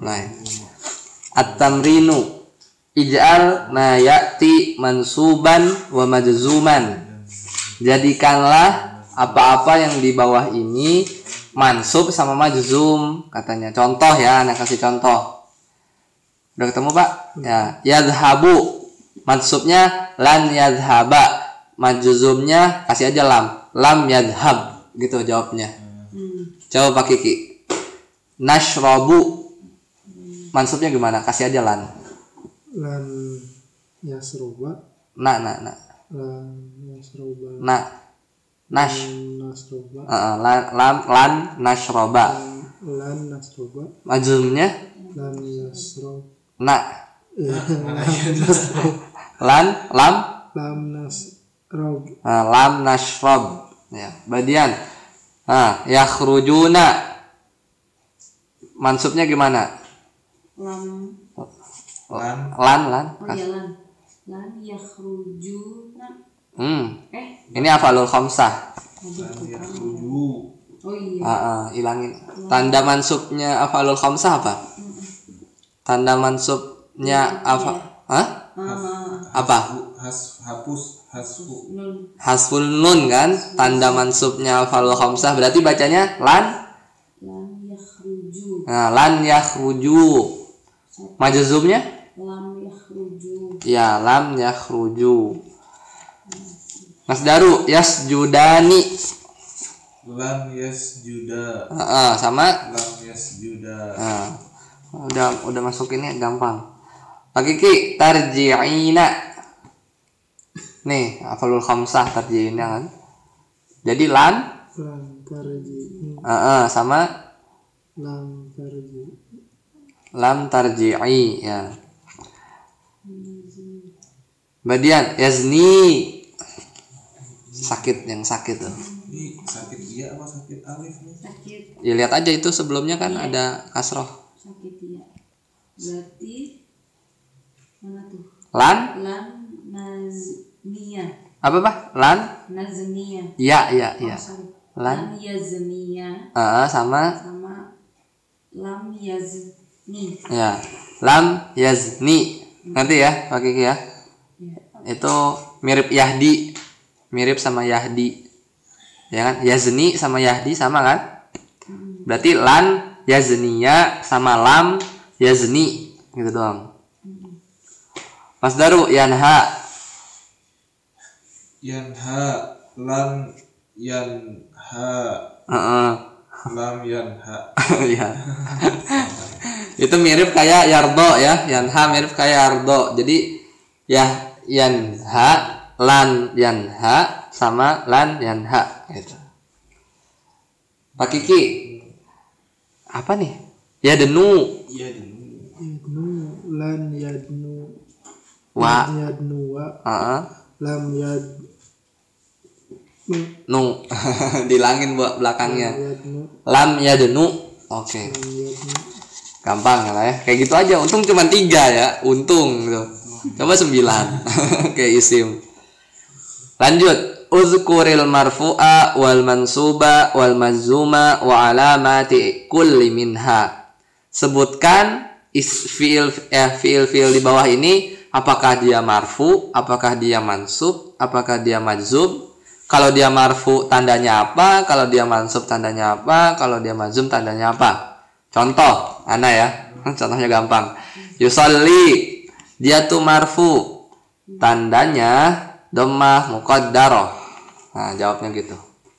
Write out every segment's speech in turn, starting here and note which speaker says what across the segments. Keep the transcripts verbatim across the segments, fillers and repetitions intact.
Speaker 1: Nah, at-tamrinu ij'al ma ya'ti mansuban wa majzuman. Jadikanlah apa-apa yang di bawah ini mansub sama majzum katanya. Contoh ya, anak kasih contoh. Udah ketemu, Pak? Ya, yadhhabu. Mansubnya lan yadhhaba. Majzumnya kasih aja lam. Lam yadhhab. Gitu jawabnya. Coba Pak Kiki. Nashrabu. Mansubnya gimana? Kasih aja lan.
Speaker 2: Lan yasroba.
Speaker 1: Na na na.
Speaker 2: Lan yasroba.
Speaker 1: Na. Nash.
Speaker 2: Nasroba.
Speaker 1: Uh, lan lan lan nashroba.
Speaker 2: Lan nasroba.
Speaker 1: Majzumnya
Speaker 2: Lan yasrob.
Speaker 1: na.
Speaker 2: Ya, lan nasrob.
Speaker 1: Lan lam
Speaker 2: Lam nasrob.
Speaker 1: uh, lam nashrob. Ya, badian. Ah, yakhrujuna. Mansubnya gimana?
Speaker 3: Lam.
Speaker 1: Lan lan lan.
Speaker 3: Oh iya lan. Lan yakhrujuna.
Speaker 1: Hmm.
Speaker 3: Eh,
Speaker 1: Ini afalul khamsah.
Speaker 3: oh iya.
Speaker 1: Ah, ah, ilangin. Tanda mansubnya afalul khamsah apa? Tanda mansubnya apa? Hah?
Speaker 3: Ah,
Speaker 1: Apa?
Speaker 4: Has, hapus, hasfu.
Speaker 3: nun.
Speaker 1: Hasful nun kan? Tanda mansubnya afalul khamsah berarti bacanya lan.
Speaker 3: Lan yakhruju.
Speaker 1: Nah, lan yakhruju. Majzumnya?
Speaker 3: Lam yakhruju.
Speaker 1: Ya, lam yakhruju. Mas Daru, yasjudani.
Speaker 4: Lam yasjuda.
Speaker 1: Heeh, sama.
Speaker 4: Lam yasjuda.
Speaker 1: Nah, udah udah masuk ini gampang. Pak Kiki, tarji'ina. Nih, afalul khamsah tarji'ina kan. Jadi lan,
Speaker 2: Lan tarji.
Speaker 1: heeh, sama
Speaker 2: Lam tarji.
Speaker 1: lam tarji'i ya. Badian yazni. Sakit yang sakit tuh.
Speaker 4: Ini sakit iya apa sakit alif nih?
Speaker 3: Sakit.
Speaker 1: Ya lihat aja itu sebelumnya kan ada kasroh.
Speaker 3: Sakit ya. Berarti mana tuh?
Speaker 1: Lan
Speaker 3: Lan nazmiyah.
Speaker 1: apa Pak? Lan?
Speaker 3: Nazmiyah.
Speaker 1: Ya ya ya.
Speaker 3: Oh, sorry.
Speaker 1: Lan.
Speaker 3: Lan yazmiyah
Speaker 1: Heeh, sama
Speaker 3: sama lam yazni.
Speaker 1: ya. Lam yazni. Nanti ya Pak Kiki ya.
Speaker 3: Ya.
Speaker 1: Itu mirip Yahdi. Mirip sama Yahdi. Ya kan? Yazni sama Yahdi sama kan? Berarti lan yazniya sama lam yazni gitu doang. Mas Daru yanha.
Speaker 4: Yanha, lam yanha,
Speaker 1: Heeh.
Speaker 4: lam yanha.
Speaker 1: Ya. Itu mirip kayak yardo ya. Yanha mirip kayak yardo. Jadi ya yanha, lan yanha sama lan yanha gitu. Pak Kiki. Apa nih? Yadnu.
Speaker 4: Iya dulu.
Speaker 2: Yadnu. Lan yadnu.
Speaker 1: Wa.
Speaker 2: Lan yadnu wa.
Speaker 1: Heeh.
Speaker 2: Lam yad.
Speaker 1: Nu. Dilangin buat belakangnya.
Speaker 2: Yadnu.
Speaker 1: Lam yadnu. Oke.
Speaker 2: Lam yadnu.
Speaker 1: Gampang lah ya. Kayak gitu aja. Untung cuma tiga ya. Untung gitu. Coba sembilan. Kayak isim. Lanjut. Uzkuril marfu'a wal mansuba wal mazuma wa alamati kulli minha. Sebutkan is fiil eh, fiil-fiil di bawah ini, apakah dia marfu, apakah dia mansub, apakah dia majzum. Kalau dia marfu tandanya apa, kalau dia mansub tandanya apa, kalau dia majzum tandanya apa. Contoh, ana ya. Contohnya gampang. Yusalli, dia tuh marfu. Tandanya dhammah muqaddarah. Nah, jawabnya gitu.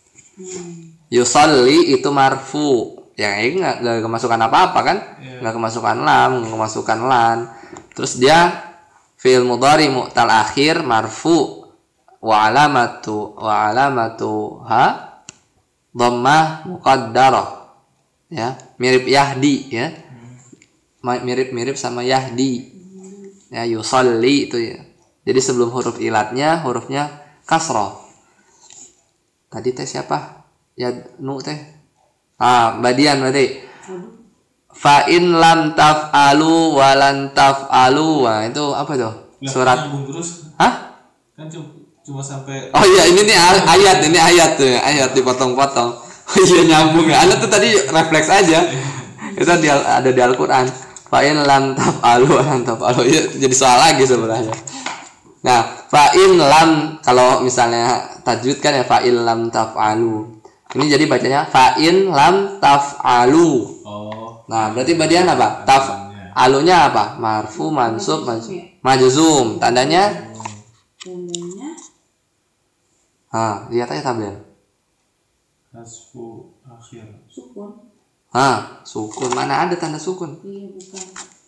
Speaker 1: Yusalli itu marfu. Ya, ini enggak, enggak kemasukan apa-apa kan? Enggak kemasukan lam, enggak kemasukan lan. Terus dia fi'il mudhari mu'tal akhir marfu wa alamatu wa alamatu ha dhammah muqaddarah. Ya, mirip Yahdi ya. Mirip-mirip sama Yahdi. Ya, yusalli itu ya. Jadi sebelum huruf ilatnya hurufnya kasroh. Tadi teh siapa? Ya nu teh. Ah, badian berarti. Fa in lam taf'alu wa lan taf'alu. Wah, itu apa tuh? Surat.
Speaker 4: Nyambung terus.
Speaker 1: Hah?
Speaker 4: Kan cuma, cuma sampai.
Speaker 1: Oh iya, ini nih ayat, ini ayat tuh, ayat dipotong-potong. Oh iya nyambung ya. Anda tuh tadi refleks aja. Itu di, ada di Al-Qur'an. Fa'in lam taf'alu lam taf'alu ya, jadi soal lagi sebenarnya. Nah, fa'in lam kalau misalnya tajwid kan ya fa'in lam taf'alu. Ini jadi bacanya fa'in lam taf'alu.
Speaker 4: Oh.
Speaker 1: Nah, berarti badian apa? Taf'alunya apa? Marfu, mansub, mansub, majzum. Tandanya?
Speaker 3: Tandanya
Speaker 1: Ah, lihat aja tabel.
Speaker 4: Hasfu akhir.
Speaker 3: sukun.
Speaker 1: Ah, sukun. Mana ada tanda sukun?
Speaker 3: Iya bukan.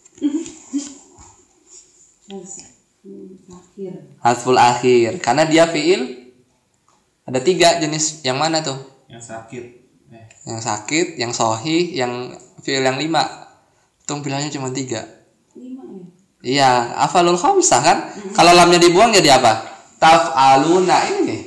Speaker 3: Hasful akhir.
Speaker 1: Hasful akhir. Karena dia fiil ada tiga jenis. Yang mana tuh?
Speaker 4: Yang sakit. Eh.
Speaker 1: Yang sakit, yang sohih, yang fiil yang lima. Tung pilihannya cuma tiga.
Speaker 3: Lima ya.
Speaker 1: Iya, afalul khamsah kan? Kalau lamnya dibuang jadi apa? Taf'aluna ini.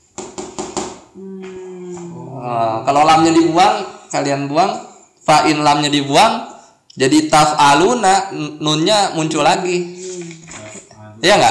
Speaker 3: Hmm.
Speaker 1: Uh, kalau lamnya dibuang, kalian buang. Fa'in lamnya dibuang, jadi taf'aluna, nunnya muncul lagi. Iya nggak?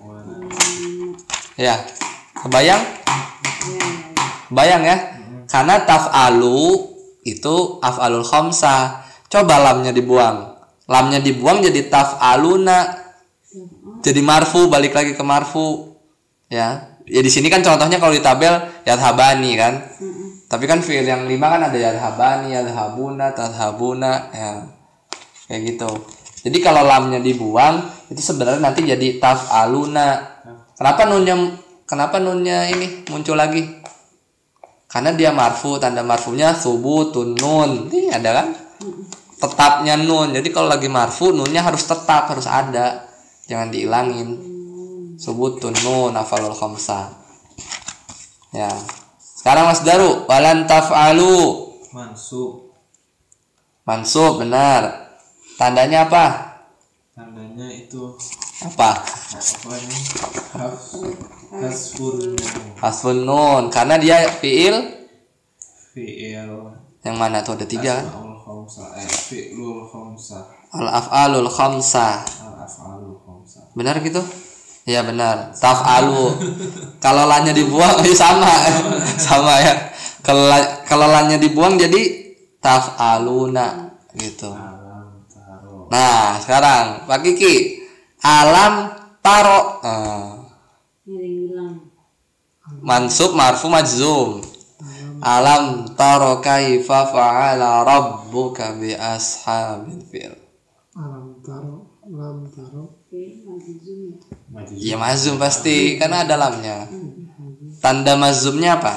Speaker 1: Ya, kebayang? Bayang ya? Karena taf'alu itu af'alul khamsah. Coba lamnya dibuang. Lamnya dibuang jadi taf'aluna. Jadi marfu, balik lagi ke marfu. Ya. Ya di sini kan contohnya kalau di tabel yadhabani kan. Tapi kan fiil yang lima kan ada yadhabani, yadhabuna, tadhabuna, ya. Kayak gitu. Jadi kalau lamnya dibuang itu sebenarnya nanti jadi taf'aluna. Kenapa nunnya kenapa nunnya ini muncul lagi? Karena dia marfu, tanda marfunya subutun nun. Ini ada kan? Tetapnya nun. Jadi kalau lagi marfu nunnya harus tetap, harus ada. Jangan dihilangin. Subutun nun afalul khamsah. Ya. Sekarang Mas Daru, walan taf'alu.
Speaker 4: Mansub.
Speaker 1: Mansub benar. Tandanya apa?
Speaker 4: Tandanya itu
Speaker 1: Apa?
Speaker 4: apa ini? Haf hasfun
Speaker 1: Hasfun nun. Karena dia fiil
Speaker 4: fi'il
Speaker 1: yang mana tuh ada tiga kan?
Speaker 4: asmaul khamsah eh fi'lul khamsah
Speaker 1: Al af'alul khamsah.
Speaker 4: al af'alul khamsah.
Speaker 1: Benar gitu? Iya benar. Taf'alu. Kalau lannya dibuang ya sama. Sama ya. Kalau kalau lannya dibuang jadi taf'aluna gitu.
Speaker 4: Alam taro.
Speaker 1: Nah, sekarang Pak Kiki. Alam taro. Nah,
Speaker 3: Ini hilang.
Speaker 1: mansub marfu majzum. Alam taro kaifa fa'ala rabbuka bi ashabil fil.
Speaker 2: Alam taro, lam taro,
Speaker 3: Oke, majzum ya.
Speaker 4: Majzum.
Speaker 1: Iya mazum pasti karena ada lamnya. Tanda mazumnya apa?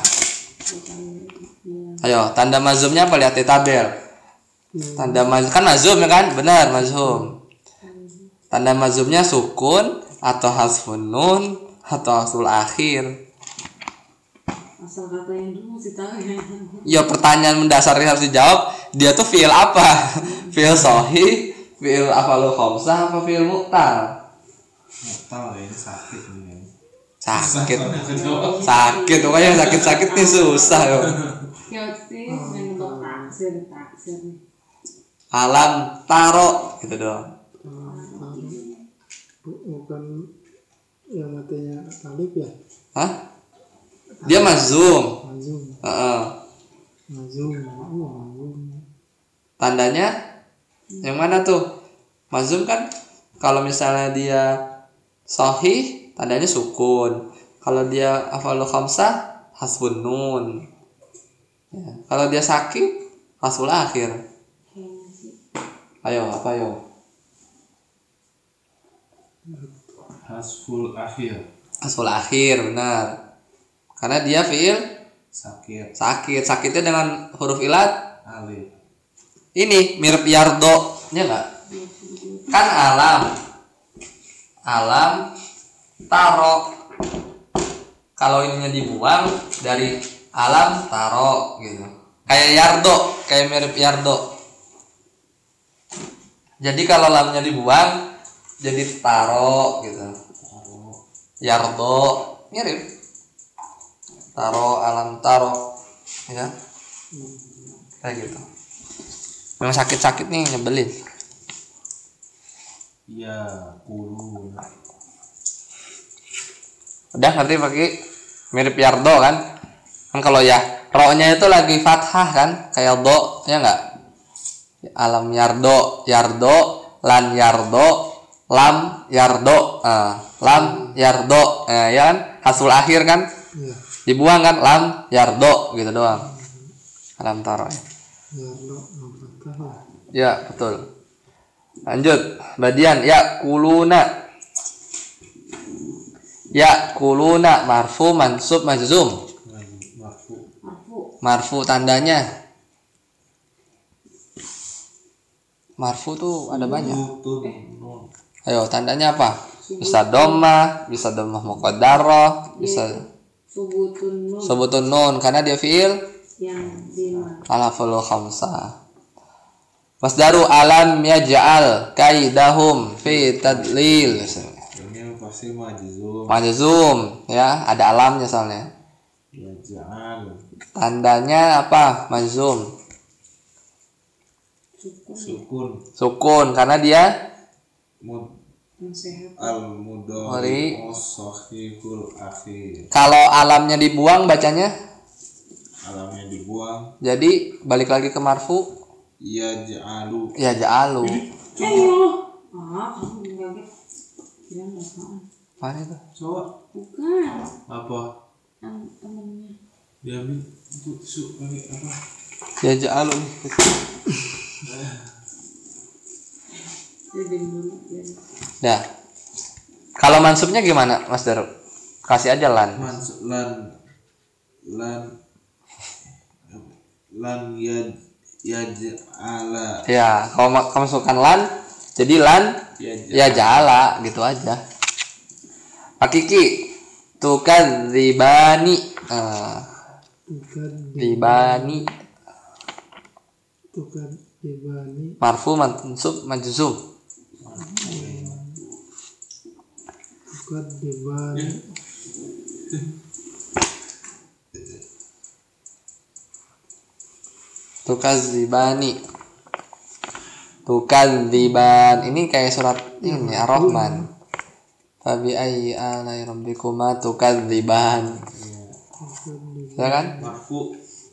Speaker 1: Ayo, tanda mazumnya apa? Lihat di tabel. Tanda mazum kan mazum ya kan? Benar, mazum. Tanda mazumnya sukun atau hasfun nun atau hasful akhir.
Speaker 3: Asal kata yang dulu sih tahu ya.
Speaker 1: Ya pertanyaan mendasar yang harus dijawab, dia tuh fiil apa? Fiil sahih, fiil afalul khamsah apa fiil mu'tal?
Speaker 4: Nggak tahu ya, ini sakit ini.
Speaker 1: Sakit.
Speaker 4: Sakit.
Speaker 1: Sakit pokoknya sakit-sakit nih susah yo.
Speaker 3: Ya sih, yang untuk taksir, taksir nih.
Speaker 1: Alam taro gitu doang.
Speaker 2: Bu- bukan yang matinya talib ya,
Speaker 1: Hah? Dia mazum.
Speaker 2: mazum,
Speaker 1: Heeh.
Speaker 2: mazum, oh mazum,
Speaker 1: Tandanya yang mana tuh? Mazum kan kalau misalnya dia sahih tandanya sukun. Kalau dia afalul khamsah hasbun nun. Ya. Kalau dia sakit hasbul akhir. Ayo apa yo?
Speaker 4: Hasful akhir.
Speaker 1: Hasbul akhir benar. Karena dia fiil
Speaker 4: Sakit.
Speaker 1: sakit. Sakitnya dengan huruf ilat
Speaker 4: Alif.
Speaker 1: ini mirip yardo nya enggak? Kan alam. Alam taro. Kalau ininya dibuang dari alam taro gitu. Kayak yardo, kayak mirip yardo. Jadi kalau lamnya dibuang jadi taro gitu. Yardo mirip. Taro alam taro ya. Kayak gitu. Memang sakit-sakit nih nyebelin.
Speaker 4: Ya, kulu.
Speaker 1: Udah ngerti pakai mirip yardo kan? Kan kalau ya ro-nya itu lagi fathah kan, kayak do ya enggak? Alam yardo, yardo lan yardo, lam yardo, ah, lam yardo, eh, ya kan? Hasil akhir kan
Speaker 2: Ya.
Speaker 1: dibuang kan, lam yardo gitu doang. Alam taro.
Speaker 2: Ya lo fathah ya.
Speaker 1: Ya betul. Lanjut, badian ya kuluna. Ya kuluna marfu mansub majzum.
Speaker 4: Marfu.
Speaker 3: Marfu.
Speaker 1: Marfu tandanya. Marfu tuh ada banyak.
Speaker 4: Tuh, nun.
Speaker 1: Ayo tandanya apa? Bisa domah, bisa domah muqaddarah, bisa
Speaker 3: Subutun nun
Speaker 1: sebutun nun karena dia fiil
Speaker 3: yang lima.
Speaker 1: alaful khamsah. Masdaru alam yaj'al kaidahum fi tadlil.
Speaker 4: Ini pasti majzum.
Speaker 1: Majzum ya, ada alamnya soalnya.
Speaker 4: Ya ja'al.
Speaker 1: Tandanya apa? Majzum.
Speaker 4: Sukun.
Speaker 1: Sukun karena dia
Speaker 4: Mud
Speaker 3: Yang sehat.
Speaker 4: al
Speaker 1: Mari.
Speaker 4: mudhari as-sahihul akhir.
Speaker 1: kalau alamnya dibuang bacanya
Speaker 4: Alamnya dibuang.
Speaker 1: jadi balik lagi ke marfu
Speaker 4: Ya ja'alu.
Speaker 1: ya ja'alu.
Speaker 3: Eh yo. Ah, kamu kaget. Bilang apaan?
Speaker 1: Mana itu?
Speaker 4: Coba
Speaker 3: Bukan.
Speaker 4: apa?
Speaker 3: Yang temennya.
Speaker 4: Diambil itu su pakai apa?
Speaker 1: Ya ja'alu.
Speaker 3: Jadi dulu ya.
Speaker 1: Dah. Kalau mansubnya gimana, Mas Daru? Kasih aja lan.
Speaker 4: Mans lan lan lan ya ya ja'ala.
Speaker 1: Ya, kalau ma- kamu masukkan lan, jadi lan
Speaker 4: Ya
Speaker 1: ya ja'ala gitu aja. Pak Kiki, tuh kan ribani. Ah,
Speaker 2: Tukan
Speaker 1: ribani
Speaker 2: tukan dibani
Speaker 1: marfu mansub majzum.
Speaker 2: tukan dibani
Speaker 1: Tukadzibani. Tukadziban. Ini kayak surat ini Ar-Rahman. Fabi ayyi alai rabbikuma tukadziban. Ya kan?
Speaker 4: Marfu.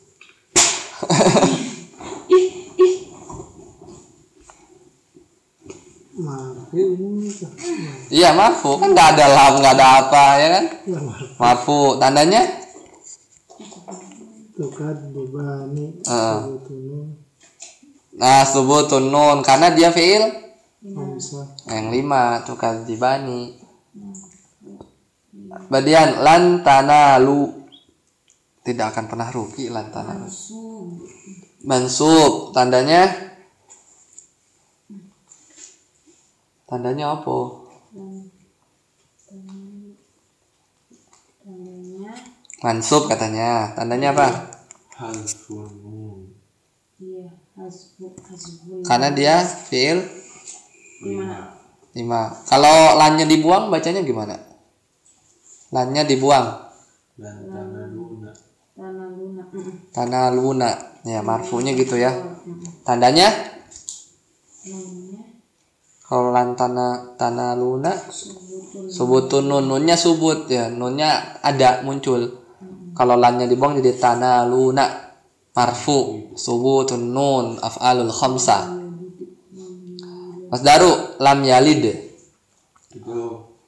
Speaker 2: marfu ini kan
Speaker 1: Iya marfu kan nggak ada lam nggak ada apa ya kan?
Speaker 2: ya marfu
Speaker 1: Marfu tandanya
Speaker 2: tukan dibani
Speaker 1: Ah.
Speaker 2: sebetulnya
Speaker 1: nah subutun nun karena dia fiil
Speaker 2: hamzah
Speaker 1: yang lima tukadzibani. Badian lan tanalu tidak akan pernah rugi lan tanalu.
Speaker 3: Sub.
Speaker 1: Mansub tandanya tandanya apa?
Speaker 3: Dan tandanya
Speaker 1: Mansub katanya. Tandanya apa?
Speaker 4: Hazfun nun.
Speaker 3: iya hasbun hasbun.
Speaker 1: Karena dia fiil
Speaker 3: Gimana?
Speaker 1: lima. Kalau lannya dibuang bacanya gimana? Lannya dibuang.
Speaker 4: Dan tanah luna.
Speaker 3: Tanah luna. Mm-mm.
Speaker 1: Tanah luna. Ya marfunya gitu ya.
Speaker 3: Mm-mm.
Speaker 1: Tandanya
Speaker 3: Namanya
Speaker 1: kalau lan tanah tanah luna
Speaker 3: subutun.
Speaker 1: subutun nun nunnya subut ya nunnya ada muncul. Kalau lannya dibuang jadi tanah luna marfu subutun nun af'alul khamsah. Mas Daru lam yalid
Speaker 4: Itu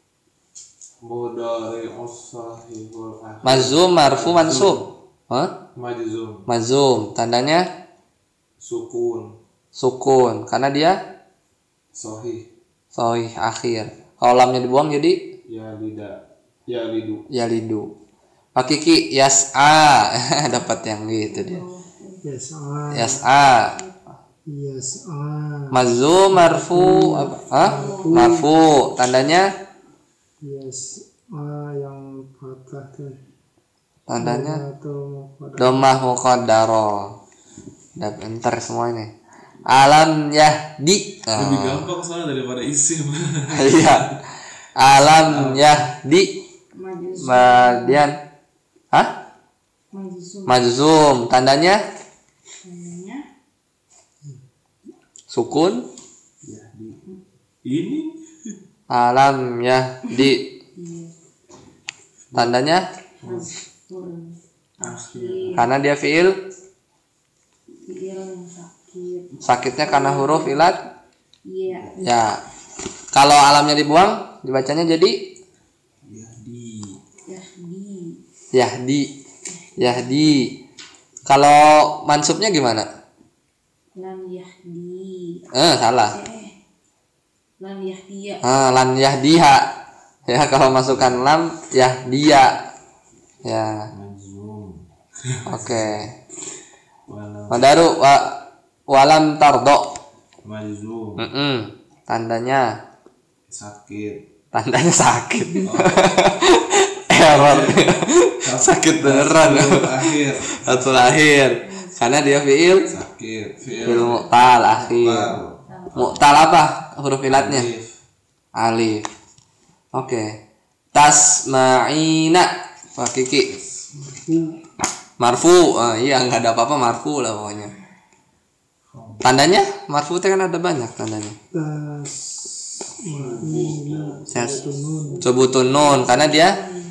Speaker 4: mudhari as-sahihul akhir.
Speaker 1: mazum marfu mansub. Hah?
Speaker 4: Majzum.
Speaker 1: Mazum tandanya
Speaker 4: Sukun.
Speaker 1: sukun karena dia
Speaker 4: Sahih.
Speaker 1: sahih akhir. Kalau lamnya dibuang jadi
Speaker 4: Ya lidah. Ya lidu.
Speaker 1: yalidu. Pak Kiki yas'a dapat yang gitu dia.
Speaker 2: yas'a
Speaker 1: Yas'a
Speaker 2: yas'a
Speaker 1: mazum marfu apa? Hah? Marfu tandanya
Speaker 2: yas'a yang fathah teh
Speaker 1: tandanya
Speaker 2: atau muqaddar
Speaker 1: domah muqaddarah. Udah bentar semua ini. Alam yahdi.
Speaker 4: Lebih
Speaker 1: Ah,
Speaker 4: gampang soalnya daripada isim.
Speaker 1: iya. Alam yahdi.
Speaker 3: Majus.
Speaker 1: Kemudian hah?
Speaker 3: Majus.
Speaker 1: Majzum tandanya
Speaker 3: Tandanya
Speaker 1: sukun.
Speaker 4: Ya di. Ini
Speaker 1: Alam yahdi
Speaker 3: iya.
Speaker 1: tandanya
Speaker 3: Hasbun.
Speaker 4: akhir.
Speaker 1: karena dia fiil
Speaker 3: Fiil yang sakit.
Speaker 1: sakitnya karena huruf ilat
Speaker 3: Iya.
Speaker 1: Ya. Kalau alamnya dibuang, dibacanya jadi
Speaker 4: Yahdi.
Speaker 3: Yahdi.
Speaker 1: Yahdi. Yahdi. Kalau mansubnya gimana?
Speaker 3: Lam Yahdi.
Speaker 1: Eh, salah.
Speaker 3: Eh. Lam Yahdiya.
Speaker 1: Ah, lan yahdiha. Ya, kalau masukkan lam yahdiya. Ya.
Speaker 4: Majzum.
Speaker 1: Oke.
Speaker 4: Walam.
Speaker 1: Madaru wa walam tardo.
Speaker 4: Majzum.
Speaker 1: Mm-mm. Tandanya
Speaker 4: Sakit.
Speaker 1: tandanya sakit. Error. Sakit beneran.
Speaker 4: Akhir.
Speaker 1: Satu akhir. Karena dia fiil
Speaker 4: Sakit.
Speaker 1: fiil mu'tal akhir. Mu'tal apa huruf ilatnya? Alif. Oke. Tasma'ina. Pak Kiki. Marfu. Ah, iya nggak ada apa-apa marfu lah pokoknya. Tandanya marfu itu kan ada banyak tandanya.
Speaker 2: Tas ma'ina
Speaker 1: Yes.
Speaker 2: tunun
Speaker 1: Subutun nun karena dia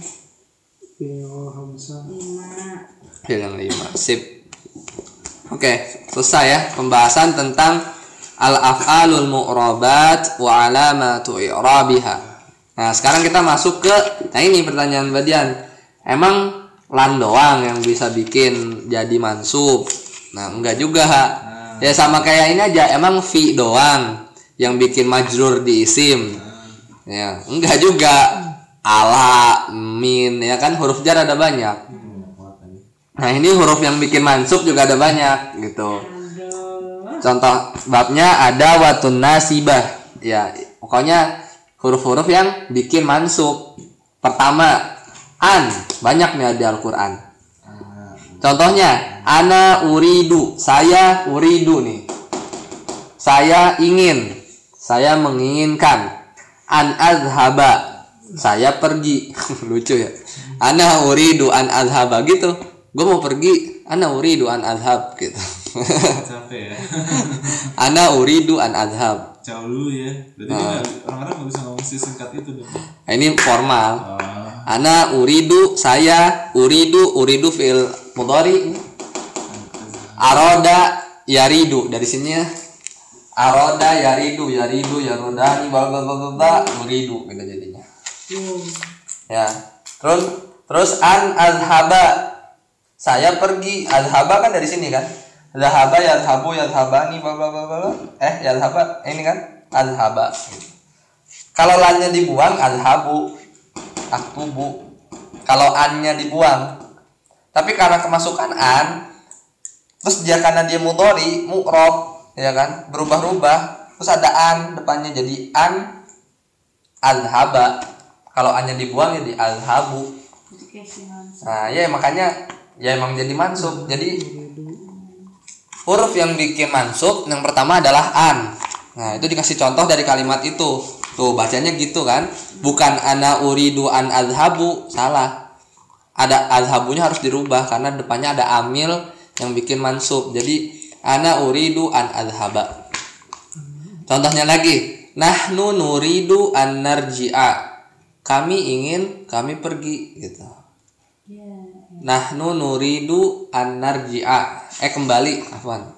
Speaker 2: fi'il hamzah
Speaker 3: Lima.
Speaker 1: fiil yang lima. Sip. Oke, selesai ya pembahasan tentang al-af'alul mu'rabat wa alamatu i'rabiha. Nah, sekarang kita masuk ke nah ini pertanyaan Badian. Emang lan doang yang bisa bikin jadi mansub? Nah, enggak juga. Ha. Ya sama kayak ini aja, emang fi doang yang bikin majrur di isim. Ya, enggak juga. Ala, min, ya kan huruf jar ada banyak. Nah, ini huruf yang bikin mansub juga ada banyak gitu.
Speaker 3: Aduh.
Speaker 1: Contoh babnya ada watun nasibah. Ya, pokoknya huruf-huruf yang bikin mansub. Pertama, an, banyak nih di Al-Qur'an. Contohnya, ana uridu, saya uridu nih. Saya ingin, saya menginginkan. An azhaba, saya pergi. Lucu ya. Ana uridu an azhaba gitu. Gue mau pergi, ana uridu an azhab gitu.
Speaker 4: Capek ya.
Speaker 1: Ana uridu an azhab.
Speaker 4: Jauh dulu ya. Berarti dia nggak- orang-orang nggak bisa ngomong si singkat itu dong.
Speaker 1: Nah, ini formal.
Speaker 4: Oh.
Speaker 1: Ana uridu, saya uridu, uridu fil mudhari. Aroda yaridu, dari sini ya. Aroda yaridu, yaridu, yarodani, bla bla bla bla bla, uridu gitu jadinya. Ya. Terus terus an azhaba. Saya pergi, azhaba kan dari sini kan. Zahaba yazhabu yazhabani bla bla bla bla. Eh, yazhaba ini kan azhaba. Gitu. Kalau lannya dibuang azhabu aktubu. Kalau annya dibuang. Tapi karena kemasukan an, terus dia karena dia mudhari, mu'rab, ya kan? Berubah-ubah. Terus ada an depannya jadi an azhaba. Kalau annya dibuang jadi azhabu.
Speaker 3: Itu kayak si mansub.
Speaker 1: Nah, ya makanya ya emang jadi mansub. Jadi huruf yang bikin mansub yang pertama adalah an. Nah, itu dikasih contoh dari kalimat itu. Tuh, bacanya gitu kan. Bukan ana uridu an azhabu, salah. Ada azhabunya harus dirubah karena depannya ada amil yang bikin mansub. Jadi ana uridu an azhaba. Contohnya lagi, nahnu nuridu an narji'a. Kami ingin kami pergi gitu.
Speaker 3: Ya.
Speaker 1: Nahnu nuridu an narji'a. Eh kembali, afwan.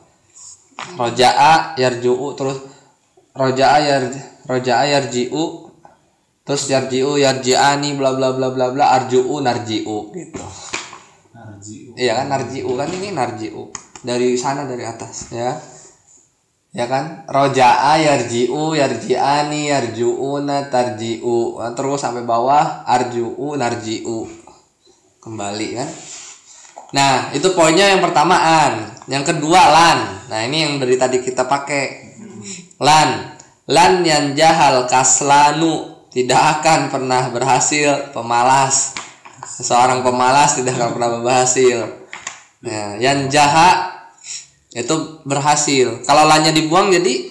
Speaker 1: Roja'a yarju'u, terus roja'a yar roja'a yarji'u, terus yarji'u yarji'ani bla bla bla bla bla arju'u narji'u gitu.
Speaker 4: Narji.
Speaker 1: Iya kan narji'u kan ini narji'u. Dari sana dari atas ya. Ya kan? Roja'a yarji'u yarji'ani yarju'una tarji'u. Nah, terus sampai bawah arju'u narji'u. Kembali kan? Nah, itu poinnya yang pertama an. Yang kedua lan. Nah, ini yang dari tadi kita pakai. Lan. Lan yang jahal kaslanu, tidak akan pernah berhasil pemalas. Seseorang pemalas tidak akan pernah berhasil. Nah, yang jaha itu berhasil. Kalau lannya dibuang jadi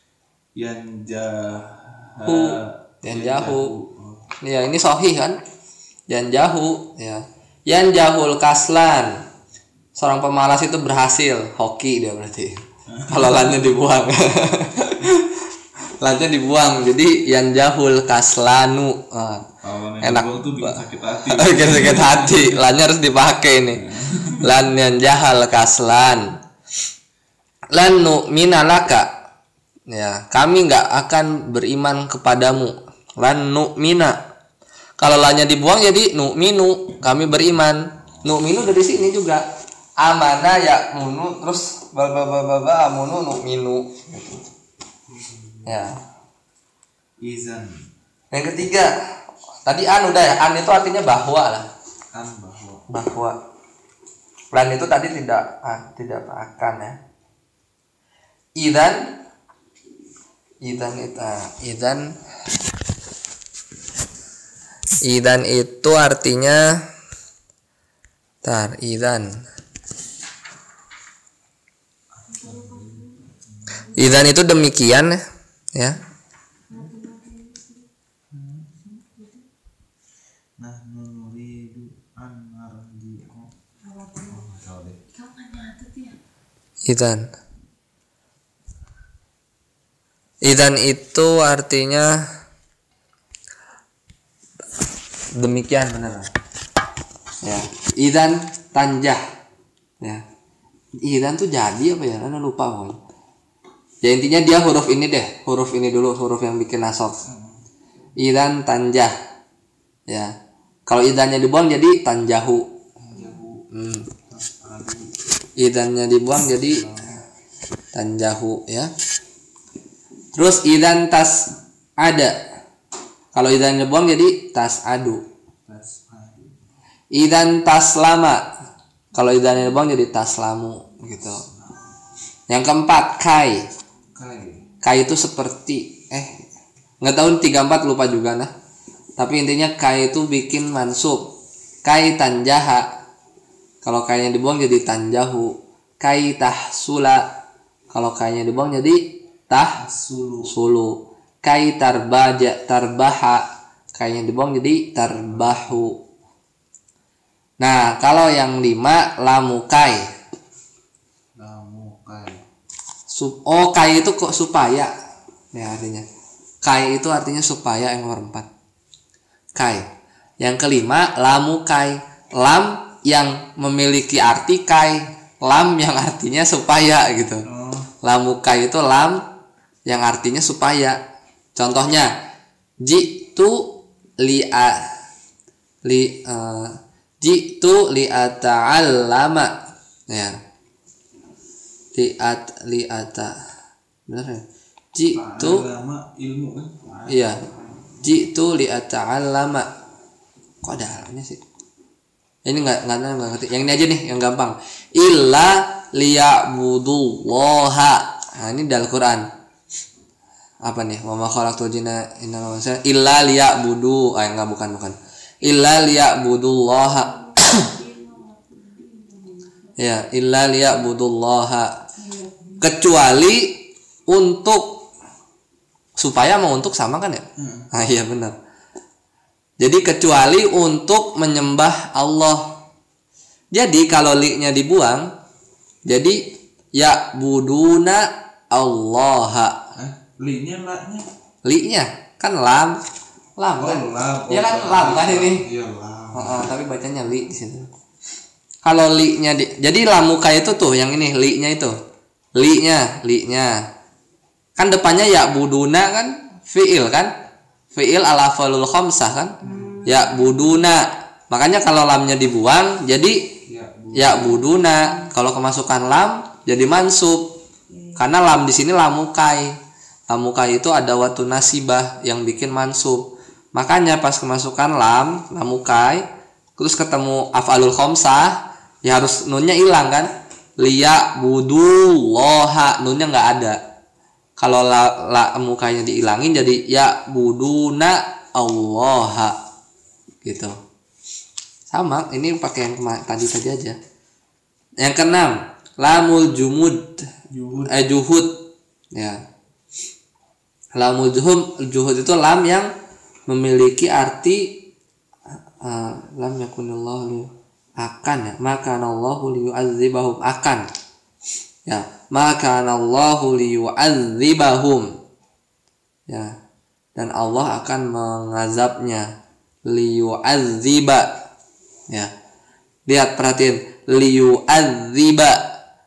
Speaker 4: Yanjahu.
Speaker 1: hu. Yang jahu. Ya, ini sahih kan? Yang jahu ya. Yang jahul kaslan. Seorang pemalas itu berhasil, hoki dia berarti. Kalau lannya dibuang. Lannya dibuang. Jadi yang jahul kaslanu. Ah,
Speaker 4: Kalau
Speaker 1: enak.
Speaker 4: enak tuh bikin sakit hati.
Speaker 1: bikin sakit hati. Lannya harus dipakai nih. Lan yang jahal kaslan. Lan nu'mina laka. Ya, kami nggak akan beriman kepadamu. Lan nu'mina. Kalau lanya dibuang jadi nu'minu, kami beriman. Nu'minu dari sini juga. Amana ya munu terus ba ba ba ba, ba amunu nu'minu. Ya.
Speaker 4: Izan.
Speaker 1: Yang ketiga, tadi an udah ya. An itu artinya bahwa lah.
Speaker 4: An bahwa.
Speaker 1: Bahwa. Lan itu tadi tidak ah, tidak akan ya. Idan Idan itu ah, Idan Idan itu artinya tar Idan Idan itu demikian ya.
Speaker 4: Nah, nuridu an narji'u. Oh, tahu deh.
Speaker 1: Idan Idan itu artinya demikian benar ya. Idan tanjah ya. Idan tuh jadi apa ya? Karena lupa pokoknya. Ya intinya dia huruf ini deh, huruf ini dulu, huruf yang bikin nasab. Idan tanjah ya. Kalau idannya dibuang jadi tanjahu. Hmm. Idannya dibuang jadi tanjahu ya. Terus idan tas ada. Kalau idan dibuang jadi tas adu. Idan tas lama. Kalau idan dibuang jadi tas lamu gitu. Yang keempat kai.
Speaker 4: Kai.
Speaker 1: Kai itu seperti eh nggak tahu tiga empat lupa juga nah. Tapi intinya kai itu bikin mansub. Kai tanjaha. Kalau kainya dibuang jadi tanjahu. Kai tahsula. Kalau kainya dibuang jadi tah
Speaker 4: Sulu.
Speaker 1: sulu. Kai tarbaja tarbaha. Kainya dibuang jadi tarbahu. Nah, kalau yang lima lamukai.
Speaker 4: Lamukai.
Speaker 1: Sup, oh, kai itu kok supaya. Ya artinya. Kai itu artinya supaya yang nomor empat. Kai. Yang kelima lamukai. Lam yang memiliki arti kai. Lam yang artinya supaya gitu.
Speaker 4: Oh.
Speaker 1: Lamukai itu lam yang artinya supaya. Contohnya jitu li'a li uh, jitu li'ata'allama ya. Li'at li'ata. Benar ya? Jitu
Speaker 4: Lama ilmu kan.
Speaker 1: iya. Jitu li'ata'allama. Kok ada alamnya sih? Ini enggak enggak enggak ngerti. Yang ini aja nih yang gampang. Illa liya'budullaha. Nah, ini dalam Quran. Apa nih? Wa ma khalaqtul jinna inna ma illa liya'budu. Ah enggak bukan bukan. Illa liya'budullaha. Ya, illa liya'budullaha. Kecuali untuk supaya mau untuk sama kan ya?
Speaker 4: Hmm.
Speaker 1: Ah iya benar. Jadi kecuali untuk menyembah Allah. Jadi kalau li-nya dibuang jadi ya buduna Allaha.
Speaker 4: Eh, li-nya la-nya.
Speaker 1: Li-nya kan lam. Lam kan?
Speaker 4: Oh, lam.
Speaker 1: Iya kan
Speaker 4: Oh,
Speaker 1: lam kan ini.
Speaker 4: Iya, lam.
Speaker 1: Heeh, tapi bacanya li di situ. Kalau li-nya di, jadi lamuka itu tuh yang ini li-nya itu. Li-nya, li-nya. Kan depannya ya buduna kan fiil kan? Fiil ala falul khamsah kan? Ya buduna. Makanya kalau lamnya dibuang jadi
Speaker 4: Ya, bu.
Speaker 1: ya buduna. Kalau kemasukan lam jadi mansub. Karena lam di sini lamukai. Lamukai itu ada watu nasibah yang bikin mansub. Makanya pas kemasukan lam, lamukai, terus ketemu af'alul khamsah, ya harus nunnya hilang kan? Liya budullaha, nunnya nggak ada. Kalau la, la mukanya dihilangin jadi ya buduna Allaha. Gitu. Sama, ini pakai yang kema- tadi tadi aja. Yang keenam, lamul jumud.
Speaker 4: Juhud.
Speaker 1: Eh juhud. Ya. Lamul juhud, juhud itu lam yang memiliki arti uh, lam yakunillahu akan ya. Maka Allahu liyu'adzibahum akan. Ya, maka Allahu liyu'adzibahum. Ya. Dan Allah akan mengazabnya. Liyu'adziba. Ya. Lihat perhatiin liyu'adziba.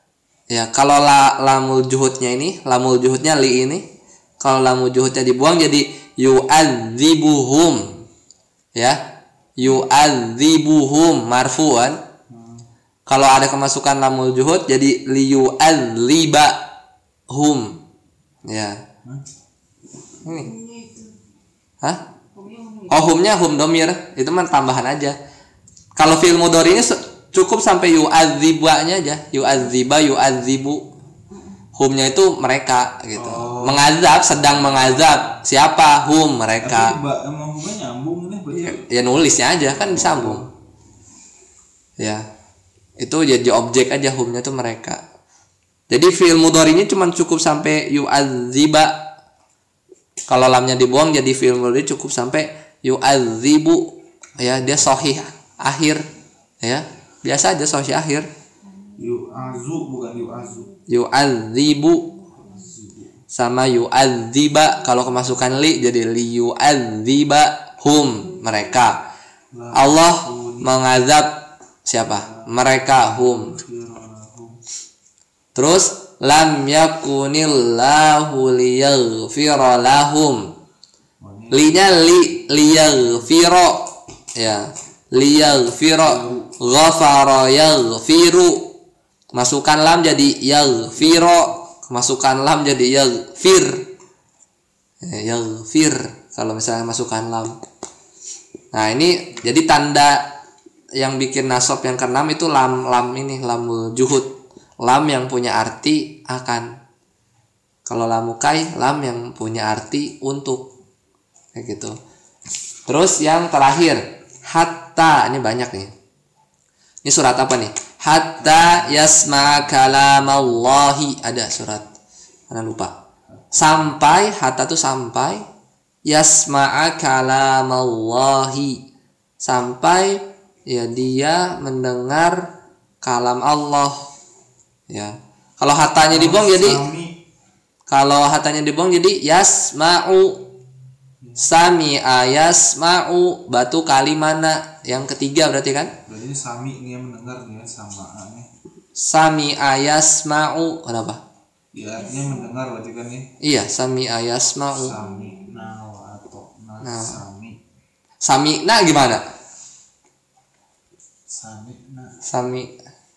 Speaker 1: Ya, kalau la, lamul juhudnya ini, lamul juhudnya li ini, kalau lamul juhudnya dibuang jadi yu'adzibuhum. Ya, yu'adzibuhum marfu'an. Kalau ada kemasukan lamul juhud jadi liyu'adzibahum. Ya. Ini. Hah? Oh, humnya hum domir, itu mah tambahan aja. Kalau fi'il mudhari ini cukup sampai yu'adzibanya aja, yu'adziba, yu'adzibu. Humnya itu mereka gitu. Oh. Mengazab, sedang mengazab. Siapa? Hum, mereka.
Speaker 4: Tapi emang humnya nyambung nih,
Speaker 1: ya, ya nulisnya aja kan disambung. Ya. Itu jadi objek aja, humnya itu mereka. Jadi fi'il mudhari'nya cuma cukup sampai yu'adziba. Kalau lamnya dibuang jadi fi'il mudhari cukup sampai yu'adzibu. Ya, dia sahih akhir. Ya. Biasa aja sahih akhir.
Speaker 4: Yu'azu bukan yu'azu.
Speaker 1: Yu'adzibu sama yu'adziba. Kalau kemasukan li jadi li yu'adziba hum, mereka. Allah mengazab siapa? Mereka, hum. Terus lam yakunillahu liyaghfira lahum. Linya li liyaghfira, ya. Liyaghfira, ghafara yaghfiru. Masukkan lam jadi yaghfira, masukkan lam jadi yaghfir. Ya, yaghfir kalau misalnya masukkan lam. Nah, ini jadi tanda yang bikin nasab yang keenam itu lam lam ini lamul juhud. Lam yang punya arti akan. Kalau lamukai lam yang punya arti untuk. Kayak gitu. Terus yang terakhir hatta, ini banyak nih. Ini surat apa nih? Hatta yasma kalamallahi, ada surat. Mana lupa. Sampai, hatta tuh sampai, yasma'a kalamallahi, sampai ya dia mendengar kalam Allah. Ya. Kalau hatanya dibuang jadi kalau hatanya dibuang jadi yasma'u. Sami'a yasma'u, batu kali mana? Yang ketiga berarti kan?
Speaker 4: Berarti sami ini yang mendengar nih, sama nih.
Speaker 1: Sami'a yasma'u, kenapa?
Speaker 4: Ya, artinya mendengar berarti kan nih.
Speaker 1: Iya, sami'a yasma'u.
Speaker 4: Sami'na wa ata'na.
Speaker 1: Nah.
Speaker 4: Sami.
Speaker 1: Sami'na gimana?
Speaker 4: Sami'na.
Speaker 1: Sami.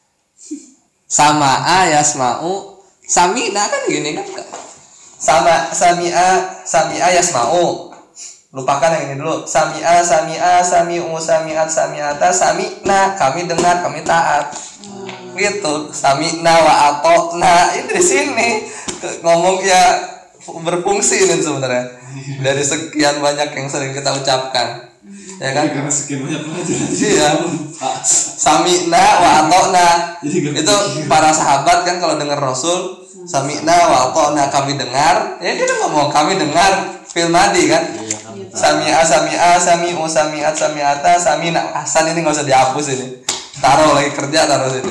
Speaker 1: Sama'a yasma'u. Sami'na kan gini kan? Sama sami'a sami'a yasma'u. Lupakan yang ini dulu. Sami'a sami'a sami'u sami'at sami'ata sami'na, kami dengar, kami taat. Hmm. Gitu. Sami'na wa ata'na. Ini di sini ngomong ya berfungsi ini sebenarnya. Dari sekian banyak yang sering kita ucapkan. Ya kan?
Speaker 4: Karena sekian banyak pelajaran.
Speaker 1: Iya. Sami'na wa ata'na. Itu para sahabat kan kalau dengar Rasul, sami'na wa ata'na, kami dengar. Ya dia ngomong kami dengar fil madi kan? Sami'a sami'a sami'u sami'at sami'ata sami'na. Hasan ini enggak usah dihapus ini. Taruh lagi kerja, taruh sini.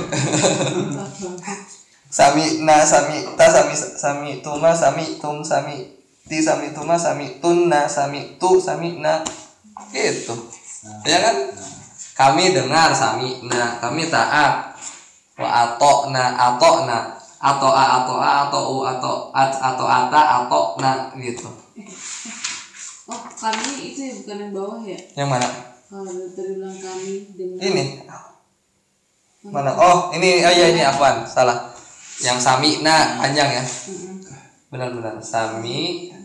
Speaker 1: Sami'na sami'ta sami sami'tuma sami'tum sami'ti sami'tuma sami'tunna sami'tu sami'na. Gitu. Ya kan? Kami dengar sami'na, kami taat. Wa ata'na ata'na ato'a ato'a ato'u ato'at ato'ata ata'na gitu.
Speaker 3: Oh, kami itu ya, bukan yang bawah ya?
Speaker 1: Yang mana?
Speaker 3: Kalau tadi bilang kami dengan
Speaker 1: Ini. Mana? Oh, ini oh iya ini afwan, salah. Yang sami'na panjang ya. Benar-benar sami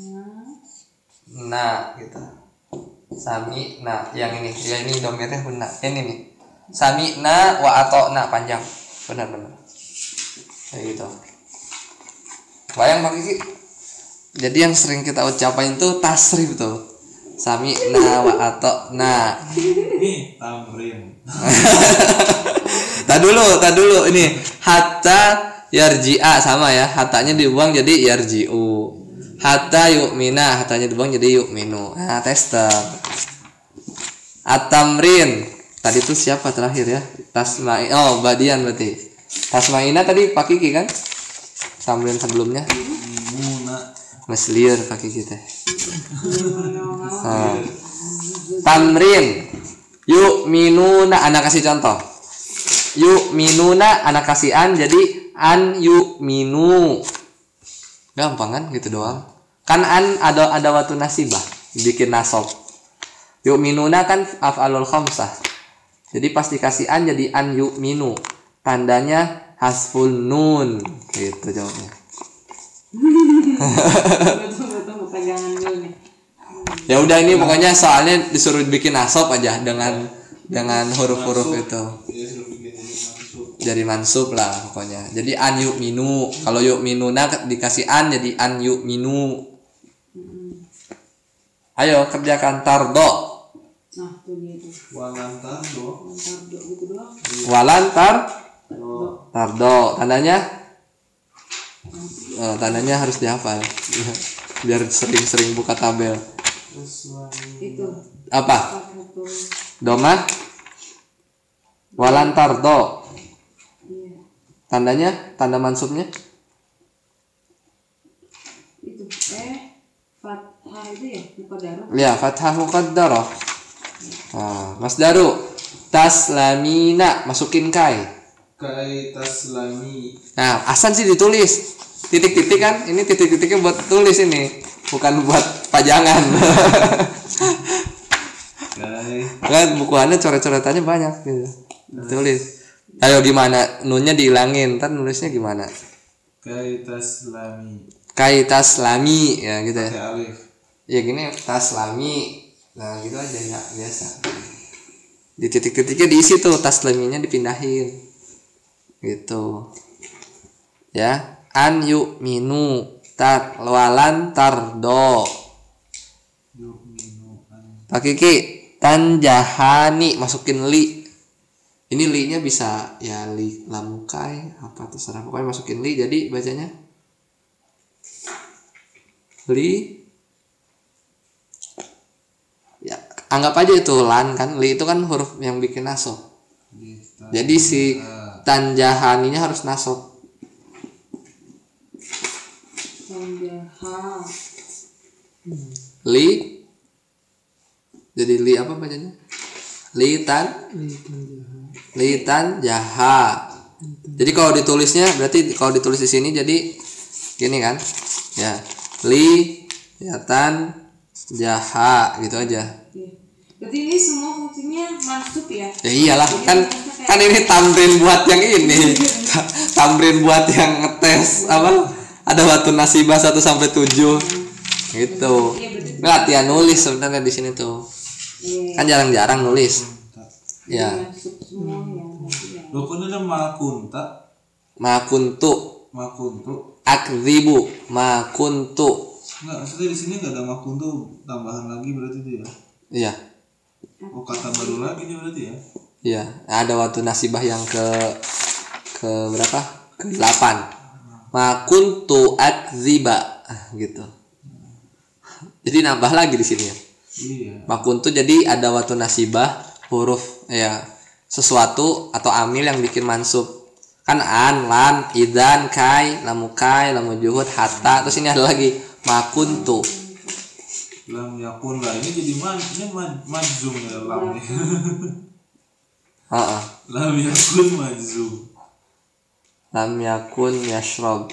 Speaker 1: na gitu. Sami'na yang ini. Ya ini domirnya guna. Ini nih. Sami'na wa ata'na panjang. Benar-benar. Kayak gitu. Bayang Pak Kiki. Jadi yang sering kita ucapin itu tasrif tuh. Sami'na wa ata'na.
Speaker 4: Ini tamrin.
Speaker 1: Tadi dulu, tadi dulu ini hatta yarji'a sama ya. Hatanya dibuang jadi yarji'u. Hatta yu'mina, hatanya dibuang jadi yu'minu. Nah, tester. At-tamrin. Tadi tuh siapa terakhir ya? Tasma'i. Oh, Badian berarti. Tasma'ina tadi Pak Kiki kan? Tamrin sebelumnya.
Speaker 4: Muna.
Speaker 1: Meslier Pak Kiki teh. Nah. Tamrin. Yu'minuna, anak kasih contoh. Yu'minuna anak kasihan jadi an yu'minu. Gampang kan gitu doang. Kan an ada ada waktu nasibah bikin nasab. Yu'minuna kan af'alul khamsah. Jadi pas dikasih an jadi an yu'minu. Tandanya hasfun nun. Gitu jawabnya.
Speaker 3: Betul-betul pegangan dulu nih.
Speaker 1: Ya udah ini pokoknya soalnya disuruh bikin nasab aja dengan dengan huruf-huruf itu.
Speaker 4: Iya, sudah bikin jadi masuk.
Speaker 1: Jadi mansub lah pokoknya. Jadi an yu'minu. Kalau yu'minuna dikasih an jadi an yu'minu. Ayo kerjakan tardo.
Speaker 3: Nah, tuh dia tuh.
Speaker 4: Walantar do.
Speaker 3: Antar dok gitu doang.
Speaker 1: Walantar
Speaker 4: Do.
Speaker 1: tardo. Tandanya oh, tandanya harus dihafal. Biar sering-sering buka tabel.
Speaker 4: Terus wani.
Speaker 3: Itu.
Speaker 1: Apa?
Speaker 3: Satu.
Speaker 1: Doma walantar do.
Speaker 3: Iya.
Speaker 1: Tandanya tanda mansubnya
Speaker 3: Itu. Eh, fathah itu ya, muka darah.
Speaker 1: ya fathah muqaddarah. Nah, Mas Daru taslamina masukin kai.
Speaker 4: Kai taslami.
Speaker 1: Nah, asan sih ditulis. Titik-titik kan? Ini titik-titiknya buat tulis ini, bukan buat pajangan.
Speaker 4: Kai.
Speaker 1: Kan bukuannya coret-coretannya banyak gitu. Tulis. Ayo gimana? Nunnya dihilangin. Ntar nulisnya gimana?
Speaker 4: Kai taslami.
Speaker 1: Kai taslami ya gitu ya.
Speaker 4: Pakai alif.
Speaker 1: Ya gini taslami. Nah, gitu aja ya biasa. Di titik-titiknya diisi tuh taslaminya dipindahin. Gitu. Ya, an yu'minu tar walan tardo.
Speaker 4: Yu'minu an.
Speaker 1: Pak Kiki, tanjahani masukin li. Ini li-nya bisa ya li lamukai apa terserah pokoknya masukin li jadi bacanya li. Ya, anggap aja itu lan kan. Li itu kan huruf yang bikin nasab. Jadi si tanjahaninya harus nasab.
Speaker 3: Tanjaha.
Speaker 1: Li jadi li apa bacanya? Li tan li tan jaha. Jadi kalau ditulisnya berarti kalau ditulis di sini jadi gini kan? Ya. Li ya tan jaha gitu aja.
Speaker 3: Iya. Berarti ini semua fungsinya masuk ya?
Speaker 1: Ya iyalah kan kan ini tamrin buat yang ini. Tamrin buat yang ngetes apa? Ada waktu nasibah satu sampai tujuh gitu. Latihan nulis sebenarnya di sini tuh.
Speaker 3: Iya.
Speaker 1: Kan jarang-jarang nulis. Ya.
Speaker 3: Masuk semua ya. berarti ya.
Speaker 4: Lo kan ada makunta.
Speaker 1: Makuntu
Speaker 4: Makuntu.
Speaker 1: akdzibu makuntu.
Speaker 4: Enggak, maksudnya di sini enggak ada makuntu tambahan lagi berarti itu ya.
Speaker 1: Iya.
Speaker 4: Oh, kata baru lagi nih berarti ya.
Speaker 1: Iya, ada waktu nasibah yang ke ke berapa? Ke delapan. Makuntu akdziba gitu. Jadi nambah lagi di sini ya.
Speaker 4: Iya.
Speaker 1: Makuntu jadi ada waktu nasibah huruf ya sesuatu atau amil yang bikin mansub. Kan an, lan, idan, kai, lamu kai, lamu juhud, hatta. Terus ini ada lagi makuntu.
Speaker 4: Lam yakun lah ini jadi man ini man, majzum ya lamnya.
Speaker 1: Heeh.
Speaker 4: Lam yakun majzum.
Speaker 1: Lam yakun yashrab.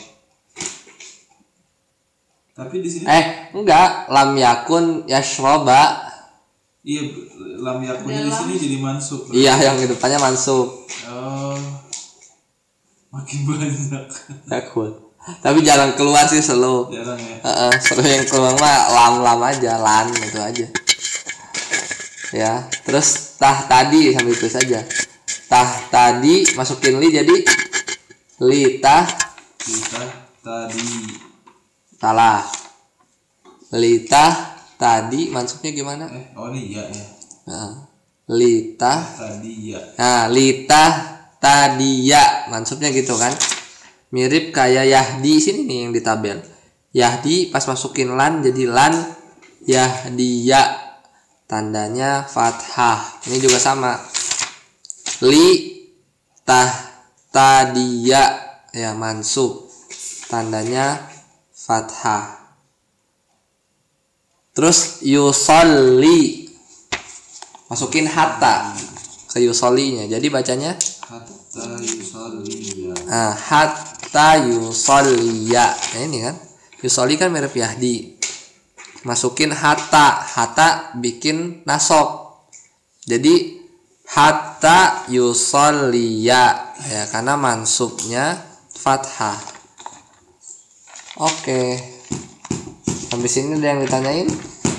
Speaker 4: Tapi di sini
Speaker 1: Eh, enggak, lam yakun yashroba.
Speaker 4: iya lam yakunnya di sini jadi mansub.
Speaker 1: Iya, yang di depannya mansub.
Speaker 4: Oh. Makin banyak.
Speaker 1: Yakun. Tapi jarang keluar sih selalu.
Speaker 4: Jarang ya.
Speaker 1: Heeh, selalu yang keluar mah lam-lam aja, lan itu aja. Ya, terus tah tadi sambil itu saja. Tah tadi masukin li jadi li tah
Speaker 4: Kita tadi
Speaker 1: salah. Li tah tadi maksudnya gimana?
Speaker 4: eh oh ini ya ya.
Speaker 1: Heeh. Li tah
Speaker 4: Tadi ya.
Speaker 1: Nah, litah tadiya maksudnya gitu kan. Mirip kayak Yahdi sini nih yang di tabel. Yahdi pas masukin lan jadi lan Yahdiya. Tandanya fathah. Ini juga sama. Li tah tadiya ya mansub. Tandanya fathah. Terus yusolli masukin hatta ke yusolinya jadi bacanya
Speaker 4: Hatta yusalli ya.
Speaker 1: nah, hatta hatta yusolliya. Nah ini kan yusolli kan mirip yahdi, masukin hatta, hatta bikin nasab, jadi hatta yusolliya ya, karena mansubnya fathah. Oke, habis ini ada yang ditanyain?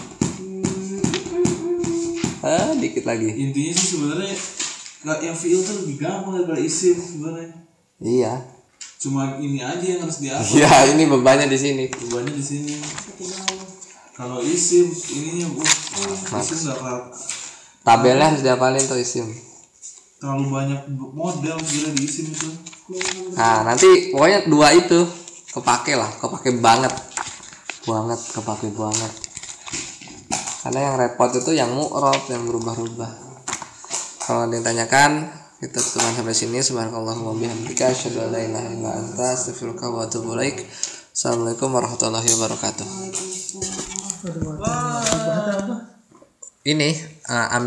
Speaker 1: Ah, dikit lagi.
Speaker 4: Intinya sih sebenarnya nggak, yang fiil tuh lebih gampang daripada isim sebenarnya.
Speaker 1: Iya.
Speaker 4: Cuma ini aja yang harus dihafal.
Speaker 1: Iya, ini bebannya di sini.
Speaker 4: Bebannya di sini. Kalau isim ininya bu, isim nggak apa.
Speaker 1: Tabelnya harus dihafalin tuh isim.
Speaker 4: Terlalu banyak model sebenarnya di isim itu.
Speaker 1: Nah, nanti pokoknya dua itu kepake lah, kepake banget. Banget, kepake banget. Karena yang repot itu yang mu'rab, yang berubah-ubah. Kalau ada yang tanyakan, kita tutup sampai sini. Subhanakallahumma bihamdika asyhadu an la ilaha illa anta astaghfiruka wa atubu ilaik. Assalamualaikum warahmatullahi wabarakatuh. Ini uh,